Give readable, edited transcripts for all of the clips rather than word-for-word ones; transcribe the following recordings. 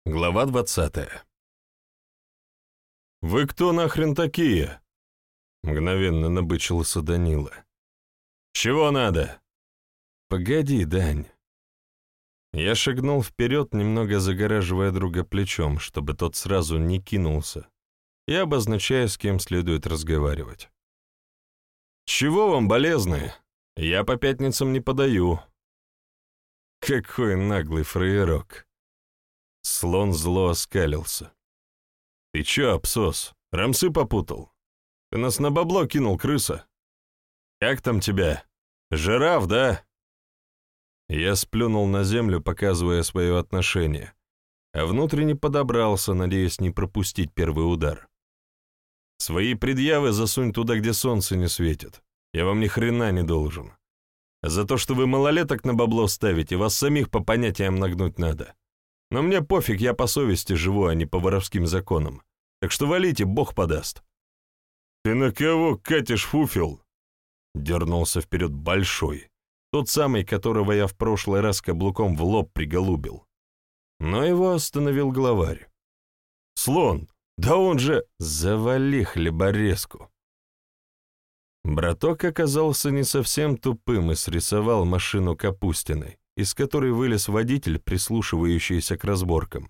Глава 20. «Вы кто нахрен такие?» — мгновенно набычился Данила. «Чего надо?» «Погоди, Дань». Я шагнул вперед, немного загораживая друга плечом, чтобы тот сразу не кинулся, и обозначая, с кем следует разговаривать. «Чего вам, болезные? Я по пятницам не подаю». Какой наглый фраерок. Слон зло оскалился. «Ты чё, абсос, рамсы попутал? Ты нас на бабло кинул, крыса. Как там тебя? Жираф, да?» Я сплюнул на землю, показывая свое отношение, а внутренне подобрался, надеясь не пропустить первый удар. «Свои предъявы засунь туда, где солнце не светит. Я вам ни хрена не должен. За то, что вы малолеток на бабло ставите, вас самих по понятиям нагнуть надо. Но мне пофиг, я по совести живу, а не по воровским законам. Так что валите, Бог подаст». «Ты на кого катишь, фуфел?» Дернулся вперед Большой, тот самый, которого я в прошлый раз каблуком в лоб приголубил. Но его остановил главарь. «Слон, да он же... Завали хлеборезку!» Браток оказался не совсем тупым и срисовал машину Капустиной, из которой вылез водитель, прислушивающийся к разборкам.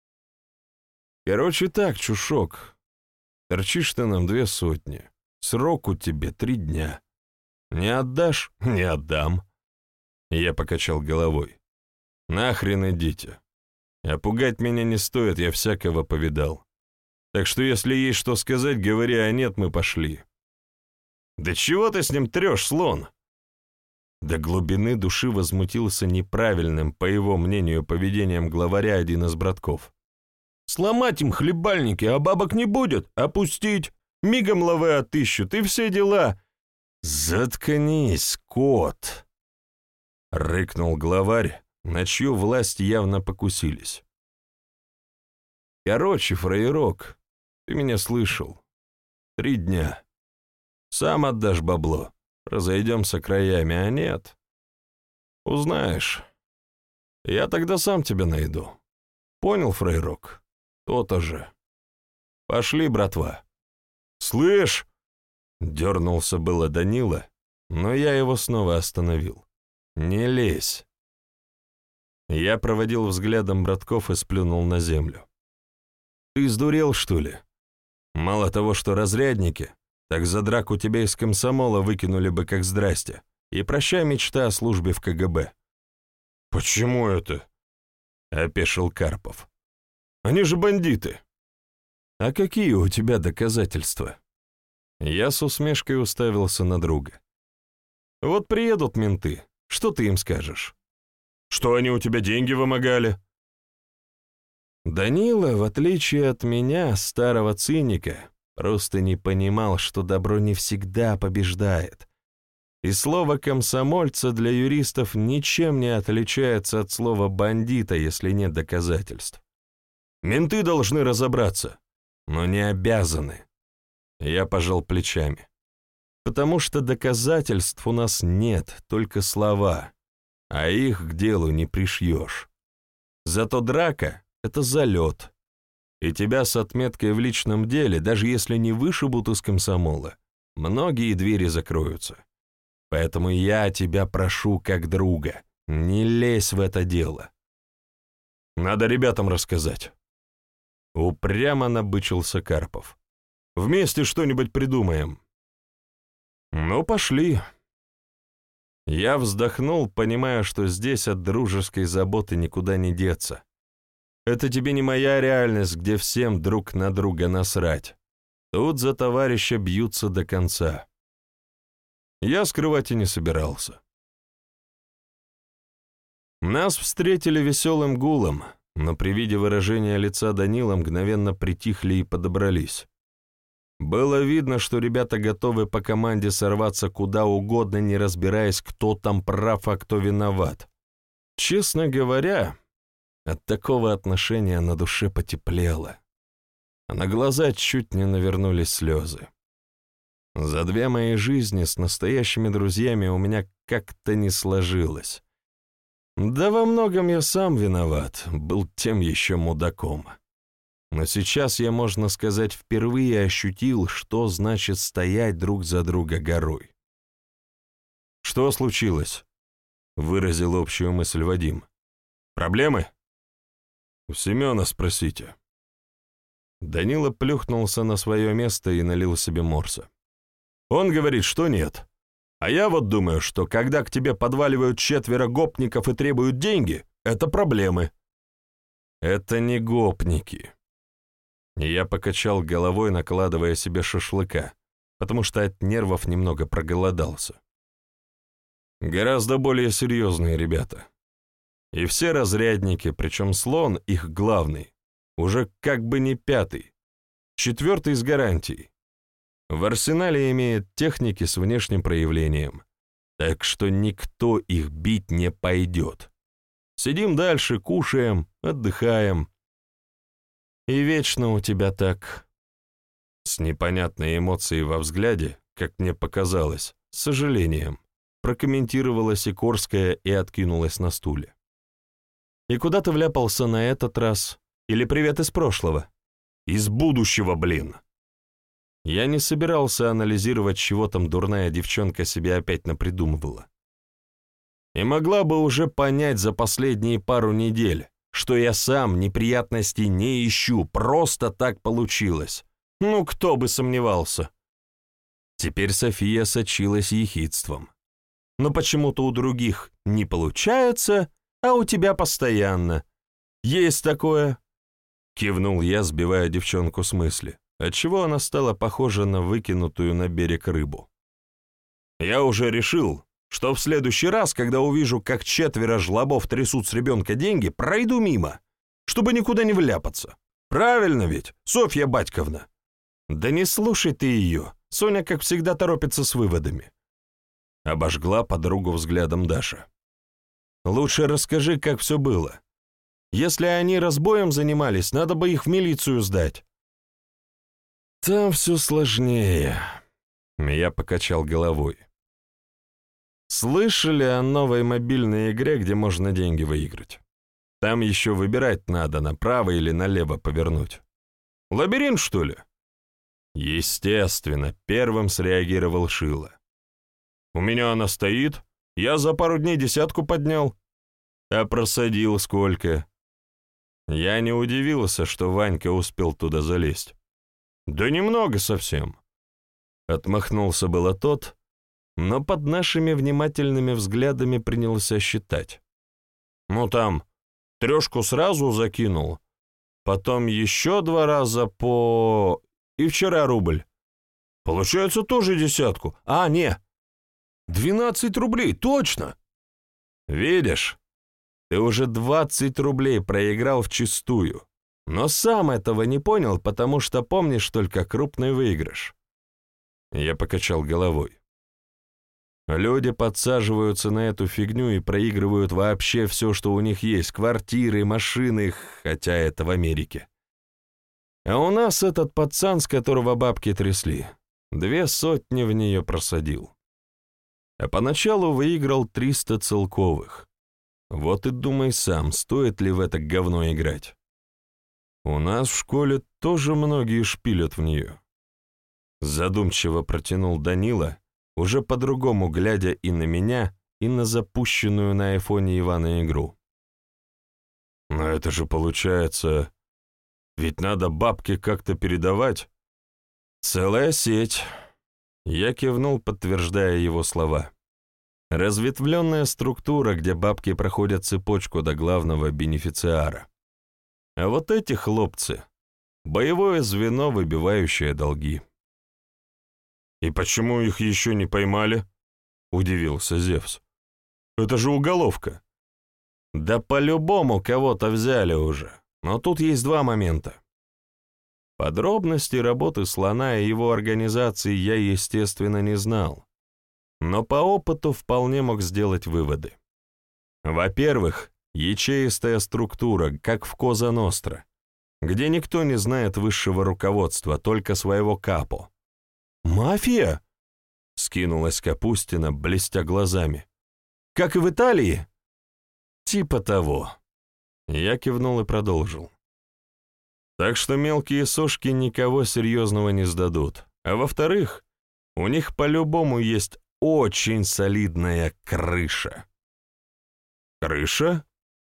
«Короче так, чушок, торчишь ты нам 200, сроку тебе 3 дня. Не отдашь — не отдам». Я покачал головой. «Нахрен идите. А пугать меня не стоит, я всякого повидал. Так что если есть что сказать, говори, а нет, мы пошли». «Да чего ты с ним трешь, слон?» До глубины души возмутился неправильным, по его мнению, поведением главаря один из братков. «Сломать им хлебальники, а бабок не будет, опустить, мигом лавы отыщут, и все дела». «Заткнись, кот!» — рыкнул главарь, на чью власть явно покусились. «Короче, фраерок, ты меня слышал. 3 дня. Сам отдашь бабло, разойдемся краями, а нет. Узнаешь. Я тогда сам тебя найду. Понял, фраерок? То-то же. Пошли, братва». «Слышь!» — дернулся было Данила, но я его снова остановил. «Не лезь». Я проводил взглядом братков и сплюнул на землю. «Ты сдурел, что ли? Мало того, что разрядники, так за драку тебя из комсомола выкинули бы как здрасте, и прощай мечта о службе в КГБ». «Почему это?» — опешил Карпов. «Они же бандиты». «А какие у тебя доказательства?» Я с усмешкой уставился на друга. «Вот приедут менты, что ты им скажешь? Что они у тебя деньги вымогали?» Данила, в отличие от меня, старого циника, просто не понимал, что добро не всегда побеждает. И слово «комсомольца» для юристов ничем не отличается от слова «бандита», если нет доказательств. Менты должны разобраться, но не обязаны. Я пожал плечами. Потому что доказательств у нас нет, только слова, а их к делу не пришьешь. Зато драка — это залет. И тебя с отметкой в личном деле, даже если не вышибут из комсомола, многие двери закроются. Поэтому я тебя прошу как друга, не лезь в это дело. Надо ребятам рассказать. Упрямо набычился Карпов. Вместе что-нибудь придумаем. Ну, пошли. Я вздохнул, понимая, что здесь от дружеской заботы никуда не деться. Это тебе не моя реальность, где всем друг на друга насрать. Тут за товарища бьются до конца. Я скрывать и не собирался. Нас встретили веселым гулом, но при виде выражения лица Данила мгновенно притихли и подобрались. Было видно, что ребята готовы по команде сорваться куда угодно, не разбираясь, кто там прав, а кто виноват. Честно говоря, от такого отношения на душе потеплело, а на глаза чуть не навернулись слезы. За 2 мои жизни с настоящими друзьями у меня как-то не сложилось. Да во многом я сам виноват, был тем еще мудаком. Но сейчас я, можно сказать, впервые ощутил, что значит стоять друг за друга горой. «Что случилось?» — выразил общую мысль Вадим. «Проблемы?» «У Семена спросите». Данила плюхнулся на свое место и налил себе морса. «Он говорит, что нет. А я вот думаю, что когда к тебе подваливают 4 гопников и требуют деньги, это проблемы». «Это не гопники». Я покачал головой, накладывая себе шашлыка, потому что от нервов немного проголодался. Гораздо более серьезные ребята. И все разрядники, причем слон, их главный, уже как бы не 5-й, 4-й с гарантией. В арсенале имеет техники с внешним проявлением, так что никто их бить не пойдет. Сидим дальше, кушаем, отдыхаем. И вечно у тебя так. С непонятной эмоцией во взгляде, как мне показалось, с сожалением, прокомментировала Сикорская и откинулась на стуле. И куда ты вляпался на этот раз? Или привет из прошлого? Из будущего, блин. Я не собирался анализировать, чего там дурная девчонка себе опять напридумывала. И могла бы уже понять за последние пару недель, что я сам неприятностей не ищу, просто так получилось. Ну, кто бы сомневался. Теперь София сочилась ехидством. Но почему-то у других не получается, а у тебя постоянно. Есть такое? Кивнул я, сбивая девчонку с мысли, отчего она стала похожа на выкинутую на берег рыбу. Я уже решил, что в следующий раз, когда увижу, как 4 жлобов трясут с ребенка деньги, пройду мимо, чтобы никуда не вляпаться. Правильно ведь, Софья Батьковна? Да не слушай ты ее, Соня, как всегда, торопится с выводами. Обожгла подругу взглядом Даша. Лучше расскажи, как все было. Если они разбоем занимались, надо бы их в милицию сдать. Там все сложнее. Я покачал головой. Слышали о новой мобильной игре, где можно деньги выиграть? Там еще выбирать надо, направо или налево повернуть. Лабиринт, что ли? Естественно, первым среагировал Шила. У меня она стоит, я за пару дней 10 поднял. А просадил сколько? Я не удивился, что Ванька успел туда залезть. Да немного совсем. Отмахнулся было тот, но под нашими внимательными взглядами принялся считать. Ну там, 3 сразу закинул, потом еще 2 раза по... и вчера рубль. Получается тоже 10. А, не, 12 рублей, точно. Видишь, ты уже 20 рублей проиграл вчистую, но сам этого не понял, потому что помнишь только крупный выигрыш. Я покачал головой. Люди подсаживаются на эту фигню и проигрывают вообще все, что у них есть, квартиры, машины, хотя это в Америке. А у нас этот пацан, с которого бабки трясли, 200 в нее просадил. А поначалу выиграл 300 целковых. Вот и думай сам, стоит ли в это говно играть. У нас в школе тоже многие шпилят в нее. Задумчиво протянул Данила, уже по-другому глядя и на меня, и на запущенную на айфоне Ивана игру. Но это же получается... Ведь надо бабки как-то передавать. Целая сеть. Я кивнул, подтверждая его слова. Разветвленная структура, где бабки проходят цепочку до главного бенефициара. А вот эти хлопцы — боевое звено, выбивающее долги. «И почему их еще не поймали?» — удивился Зевс. «Это же уголовка». «Да по-любому кого-то взяли уже, но тут есть 2 момента. Подробности работы слона и его организации я, естественно, не знал, но по опыту вполне мог сделать выводы. Во-первых, ячеистая структура, как в Коза Ностра, где никто не знает высшего руководства, только своего капо. «Мафия?» — скинулась Капустина, блестя глазами. «Как и в Италии?» Типа того. Я кивнул и продолжил. Так что мелкие сошки никого серьезного не сдадут. А во-вторых, у них по-любому есть очень солидная крыша. Крыша?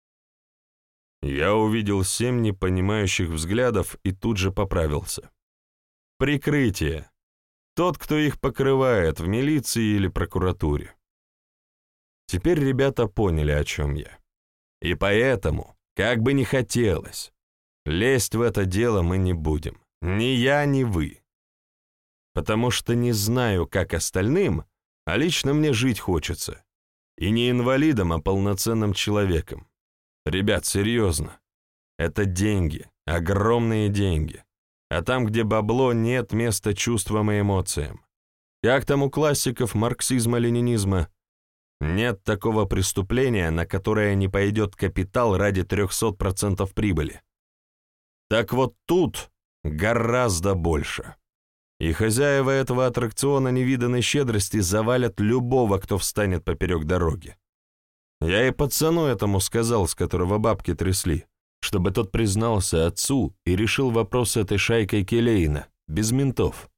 Я увидел 7 непонимающих взглядов и тут же поправился. Прикрытие. Тот, кто их покрывает в милиции или прокуратуре. Теперь ребята поняли, о чем я. И поэтому, как бы ни хотелось, лезть в это дело мы не будем. Ни я, ни вы. Потому что не знаю, как остальным, а лично мне жить хочется. И не инвалидом, а полноценным человеком. Ребят, серьезно. Это деньги, огромные деньги. А там, где бабло, нет места чувствам и эмоциям. Как там у классиков марксизма-ленинизма? Нет такого преступления, на которое не пойдет капитал ради 300% прибыли. Так вот тут гораздо больше. И хозяева этого аттракциона невиданной щедрости завалят любого, кто встанет поперек дороги. Я и пацану этому сказал, с которого бабки трясли, чтобы тот признался отцу и решил вопрос с этой шайкой Келейна, без ментов.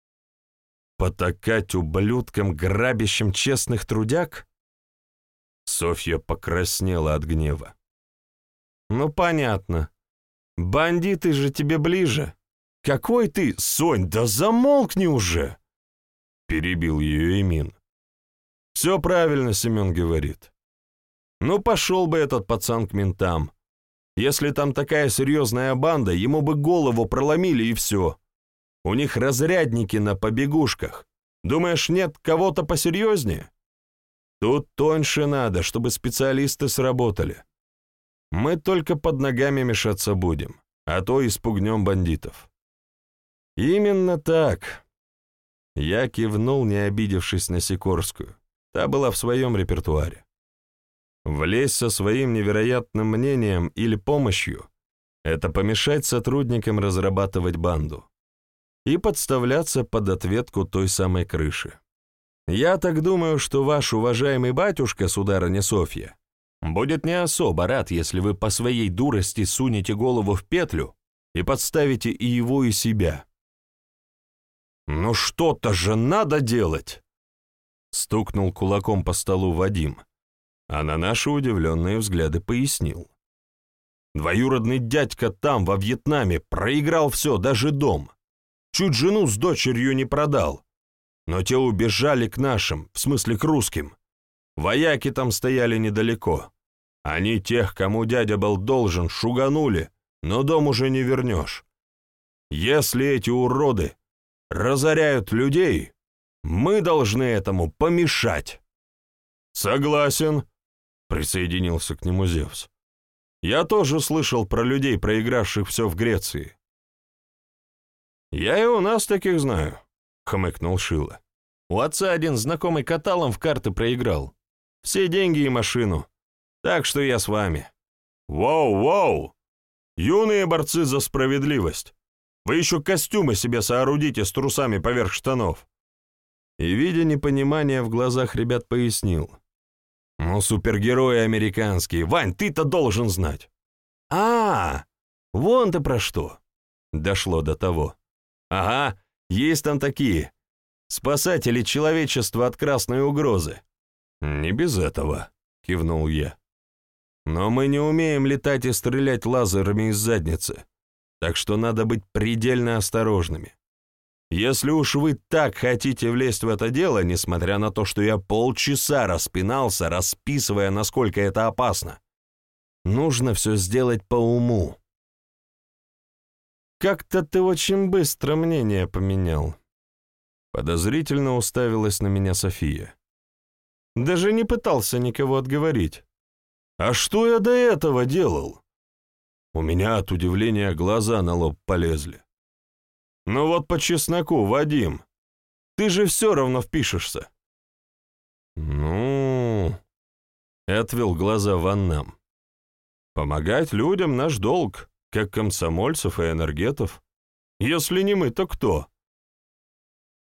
Потакать ублюдкам, грабящим честных трудяг? Софья покраснела от гнева. Ну, понятно. Бандиты же тебе ближе. Какой ты, Сонь, да замолкни уже! Перебил ее Эмин. Все правильно Семен говорит. Ну, пошел бы этот пацан к ментам. Если там такая серьезная банда, ему бы голову проломили и все. У них разрядники на побегушках. Думаешь, нет кого-то посерьезнее? Тут тоньше надо, чтобы специалисты сработали. Мы только под ногами мешаться будем, а то испугнем бандитов. Именно так. Я кивнул, не обидевшись на Сикорскую. Та была в своем репертуаре. Влезть со своим невероятным мнением или помощью — это помешать сотрудникам разрабатывать банду и подставляться под ответку той самой крыши. Я так думаю, что ваш уважаемый батюшка, сударыня Софья, будет не особо рад, если вы по своей дурости сунете голову в петлю и подставите и его, и себя. «Ну что-то же надо делать!» — стукнул кулаком по столу Вадим, а на наши удивленные взгляды пояснил. «Двоюродный дядька там, во Вьетнаме, проиграл все, даже дом. Чуть жену с дочерью не продал. Но те убежали к нашим, в смысле к русским. Вояки там стояли недалеко. Они тех, кому дядя был должен, шуганули, но дом уже не вернешь. Если эти уроды разоряют людей, мы должны этому помешать». «Согласен», — присоединился к нему Зевс. «Я тоже слышал про людей, проигравших все в Греции». «Я и у нас таких знаю», — хмыкнул Шила. «У отца один знакомый каталом в карты проиграл. Все деньги и машину. Так что я с вами». «Воу-воу! Юные борцы за справедливость! Вы еще костюмы себе соорудите с трусами поверх штанов!» И, видя непонимание в глазах ребят, пояснил. «Ну, супергерои американские, Вань, ты-то должен знать!» Вон ты про что!» Дошло до того. «Ага, есть там такие. Спасатели человечества от красной угрозы». «Не без этого», — кивнул я. «Но мы не умеем летать и стрелять лазерами из задницы, так что надо быть предельно осторожными. Если уж вы так хотите влезть в это дело, несмотря на то, что я полчаса распинался, расписывая, насколько это опасно, нужно все сделать по уму». «Как-то ты очень быстро мнение поменял», — подозрительно уставилась на меня София. «Даже не пытался никого отговорить». «А что я до этого делал?» У меня от удивления глаза на лоб полезли. «Ну вот по чесноку, Вадим, ты же все равно впишешься». «Ну...» — отвел глаза Ван Нам. «Помогать людям — наш долг, как комсомольцев и энергетов. Если не мы, то кто?»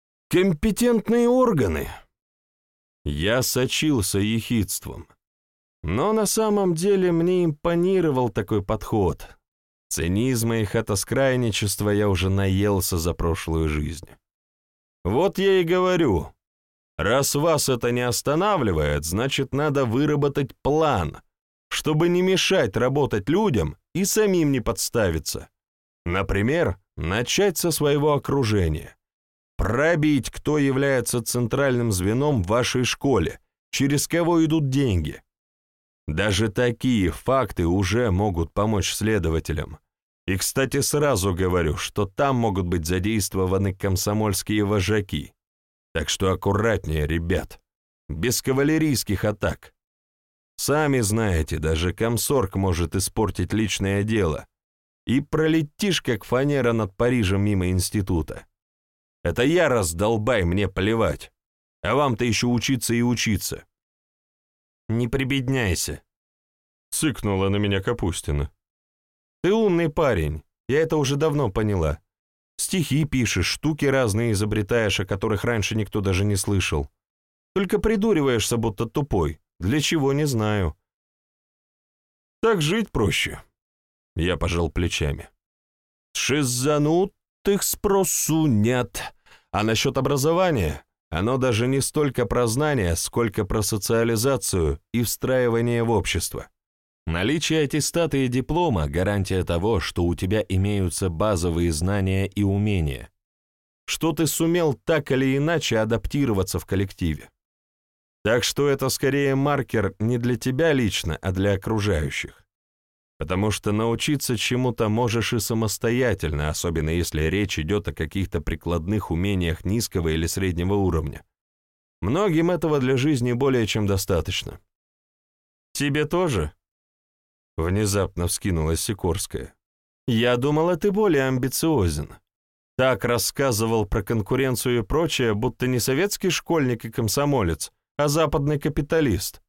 «Компетентные органы». Я сочился ехидством. Но на самом деле мне импонировал такой подход. Цинизма и хатоскрайничества я уже наелся за прошлую жизнь. Вот я и говорю, раз вас это не останавливает, значит, надо выработать план, чтобы не мешать работать людям и самим не подставиться. Например, начать со своего окружения. Пробить, кто является центральным звеном в вашей школе, через кого идут деньги. Даже такие факты уже могут помочь следователям. И, кстати, сразу говорю, что там могут быть задействованы комсомольские вожаки. Так что аккуратнее, ребят. Без кавалерийских атак. Сами знаете, даже комсорг может испортить личное дело. И пролетишь, как фанера над Парижем мимо института. Это я раздолбай, мне плевать. А вам-то еще учиться и учиться. «Не прибедняйся», — цыкнула на меня Капустина. «Ты умный парень, я это уже давно поняла. Стихи пишешь, штуки разные изобретаешь, о которых раньше никто даже не слышал. Только придуриваешься, будто тупой. Для чего, не знаю». «Так жить проще», — я пожал плечами. «Шизанутых спросу нет. А насчет образования...» Оно даже не столько про знания, сколько про социализацию и встраивание в общество. Наличие аттестата и диплома – гарантия того, что у тебя имеются базовые знания и умения, что ты сумел так или иначе адаптироваться в коллективе. Так что это скорее маркер не для тебя лично, а для окружающих. Потому что научиться чему-то можешь и самостоятельно, особенно если речь идет о каких-то прикладных умениях низкого или среднего уровня. Многим этого для жизни более чем достаточно. «Тебе тоже?» — внезапно вскинулась Сикорская. «Я думала, ты более амбициозен. Так рассказывал про конкуренцию и прочее, будто не советский школьник и комсомолец, а западный капиталист».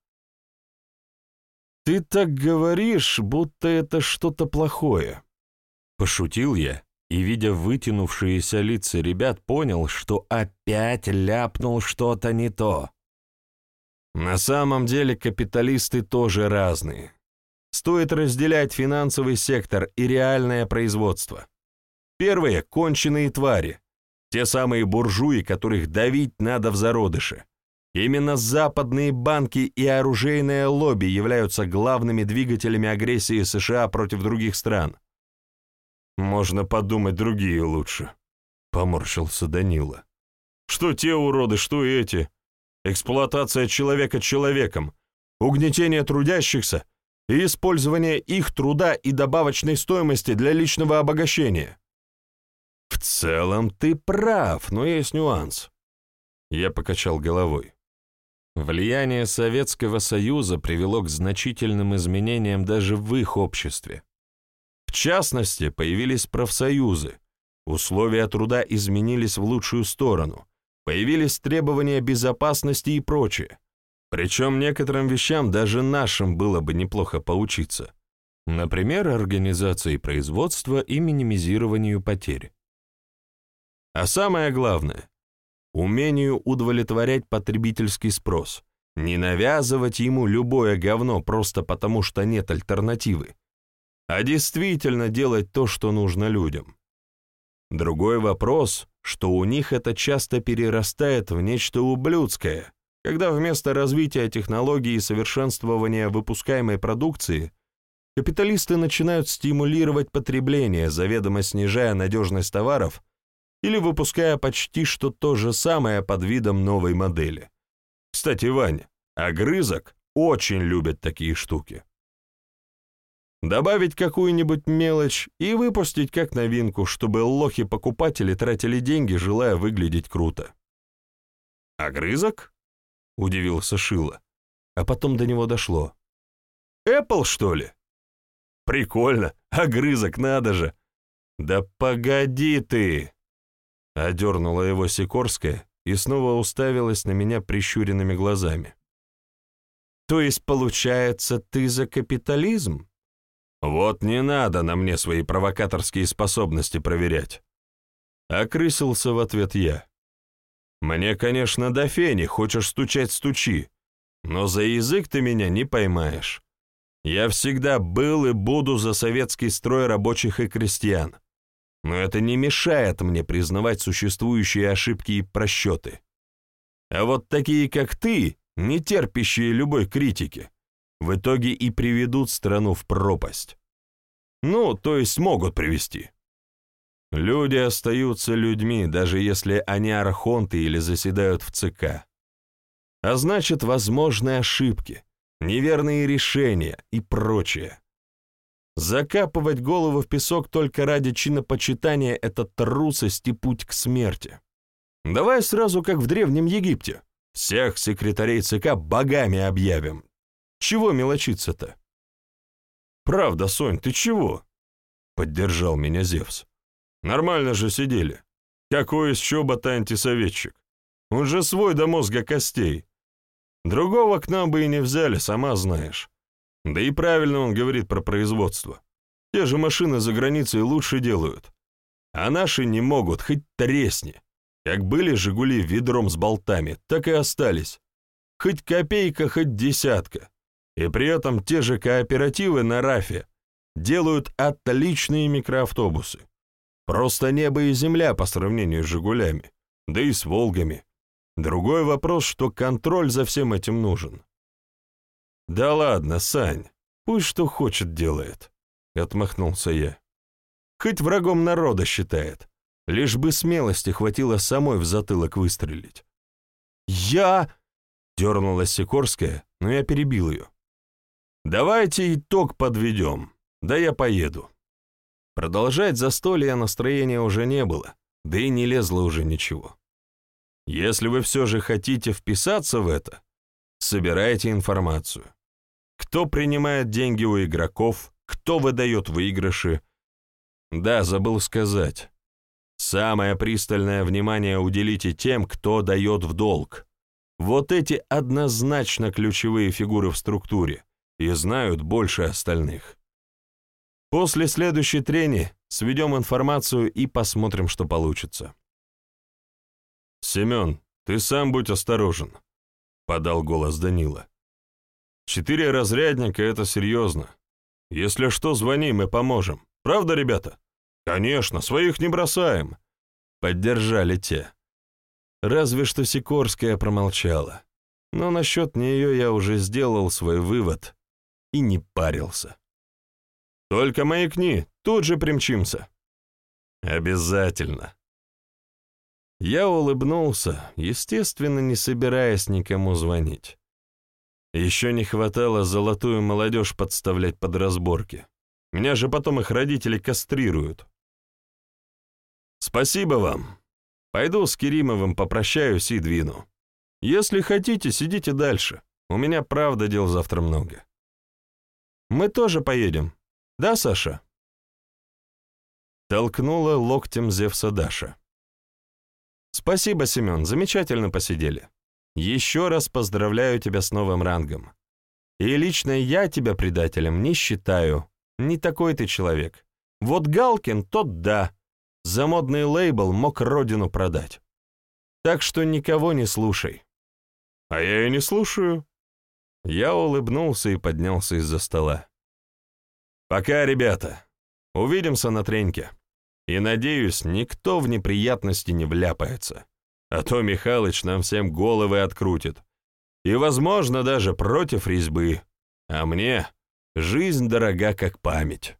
«Ты так говоришь, будто это что-то плохое», — пошутил я, и, видя вытянувшиеся лица ребят, понял, что опять ляпнул что-то не то. На самом деле капиталисты тоже разные. Стоит разделять финансовый сектор и реальное производство. Первые — конченые твари, те самые буржуи, которых давить надо в зародыше. Именно западные банки и оружейное лобби являются главными двигателями агрессии США против других стран. «Можно подумать, другие лучше», — поморщился Данила. «Что те уроды, что и эти. Эксплуатация человека человеком, угнетение трудящихся и использование их труда и добавочной стоимости для личного обогащения». «В целом ты прав, но есть нюанс». Я покачал головой. Влияние Советского Союза привело к значительным изменениям даже в их обществе. В частности, появились профсоюзы, условия труда изменились в лучшую сторону, появились требования безопасности и прочее. Причем некоторым вещам даже нашим было бы неплохо поучиться. Например, организации производства и минимизированию потерь. А самое главное — умению удовлетворять потребительский спрос, не навязывать ему любое говно просто потому, что нет альтернативы, а действительно делать то, что нужно людям. Другой вопрос, что у них это часто перерастает в нечто ублюдское, когда вместо развития технологий и совершенствования выпускаемой продукции капиталисты начинают стимулировать потребление, заведомо снижая надежность товаров или выпуская почти что то же самое под видом новой модели. Кстати, Ваня, огрызок очень любят такие штуки. Добавить какую-нибудь мелочь и выпустить как новинку, чтобы лохи-покупатели тратили деньги, желая выглядеть круто. «Огрызок?» — удивился Шила, а потом до него дошло. «Apple, что ли? Прикольно, огрызок, надо же!» «Да погоди ты!» — одернула его Сикорская и снова уставилась на меня прищуренными глазами. «То есть, получается, ты за капитализм?» «Вот не надо на мне свои провокаторские способности проверять!» Окрысился в ответ я. «Мне, конечно, до фени, хочешь стучать — стучи, но за язык ты меня не поймаешь. Я всегда был и буду за советский строй рабочих и крестьян, но это не мешает мне признавать существующие ошибки и просчеты. А вот такие, как ты, не терпящие любой критики, в итоге и приведут страну в пропасть. Ну, то есть могут привести. Люди остаются людьми, даже если они архонты или заседают в ЦК. А значит, возможны ошибки, неверные решения и прочее. Закапывать голову в песок только ради чинопочитания — это трусость и путь к смерти. Давай сразу, как в Древнем Египте, всех секретарей ЦК богами объявим. Чего мелочиться-то? Правда, Сонь, ты чего? Поддержал меня Зевс. Нормально же сидели. Какой из чобота антисоветчик? Он же свой до мозга костей. Другого к нам бы и не взяли, сама знаешь. Да и правильно он говорит про производство. Те же машины за границей лучше делают. А наши не могут, хоть тресни. Как были «Жигули» ведром с болтами, так и остались. Хоть копейка, хоть десятка. И при этом те же кооперативы на РАФе делают отличные микроавтобусы. Просто небо и земля по сравнению с «Жигулями», да и с «Волгами». Другой вопрос, что контроль за всем этим нужен. «Да ладно, Сань, пусть что хочет делает», — отмахнулся я. «Хоть врагом народа считает, лишь бы смелости хватило самой в затылок выстрелить». «Я...» — дернулась Сикорская, но я перебил ее. «Давайте итог подведем, да я поеду». Продолжать застолье настроения уже не было, да и не лезло уже ничего. Если вы все же хотите вписаться в это, собирайте информацию. Кто принимает деньги у игроков, кто выдает выигрыши. Да, забыл сказать. Самое пристальное внимание уделите тем, кто дает в долг. Вот эти однозначно ключевые фигуры в структуре и знают больше остальных. После следующей трени сведем информацию и посмотрим, что получится. «Семен, ты сам будь осторожен», — подал голос Данила. 4 разрядника — это серьезно. Если что, звони, мы поможем. Правда, ребята? Конечно, своих не бросаем. Поддержали те. Разве что Сикорская промолчала. Но насчет нее я уже сделал свой вывод и не парился. Только маякни, тут же примчимся. Обязательно. Я улыбнулся, естественно, не собираясь никому звонить. Еще не хватало золотую молодежь подставлять под разборки. Меня же потом их родители кастрируют. Спасибо вам. Пойду с Керимовым попрощаюсь и двину. Если хотите, сидите дальше. У меня, правда, дел завтра много. Мы тоже поедем. Да, Саша? Толкнула локтем Зевса Даша. Спасибо, Семен, замечательно посидели. Еще раз поздравляю тебя с новым рангом. И лично я тебя предателем не считаю. Не такой ты человек. Вот Галкин, тот да. За модный лейбл мог родину продать. Так что никого не слушай. А я и не слушаю. Я улыбнулся и поднялся из-за стола. Пока, ребята. Увидимся на треньке. И, надеюсь, никто в неприятности не вляпается. А то Михалыч нам всем головы открутит. И, возможно, даже против резьбы. А мне жизнь дорога, как память.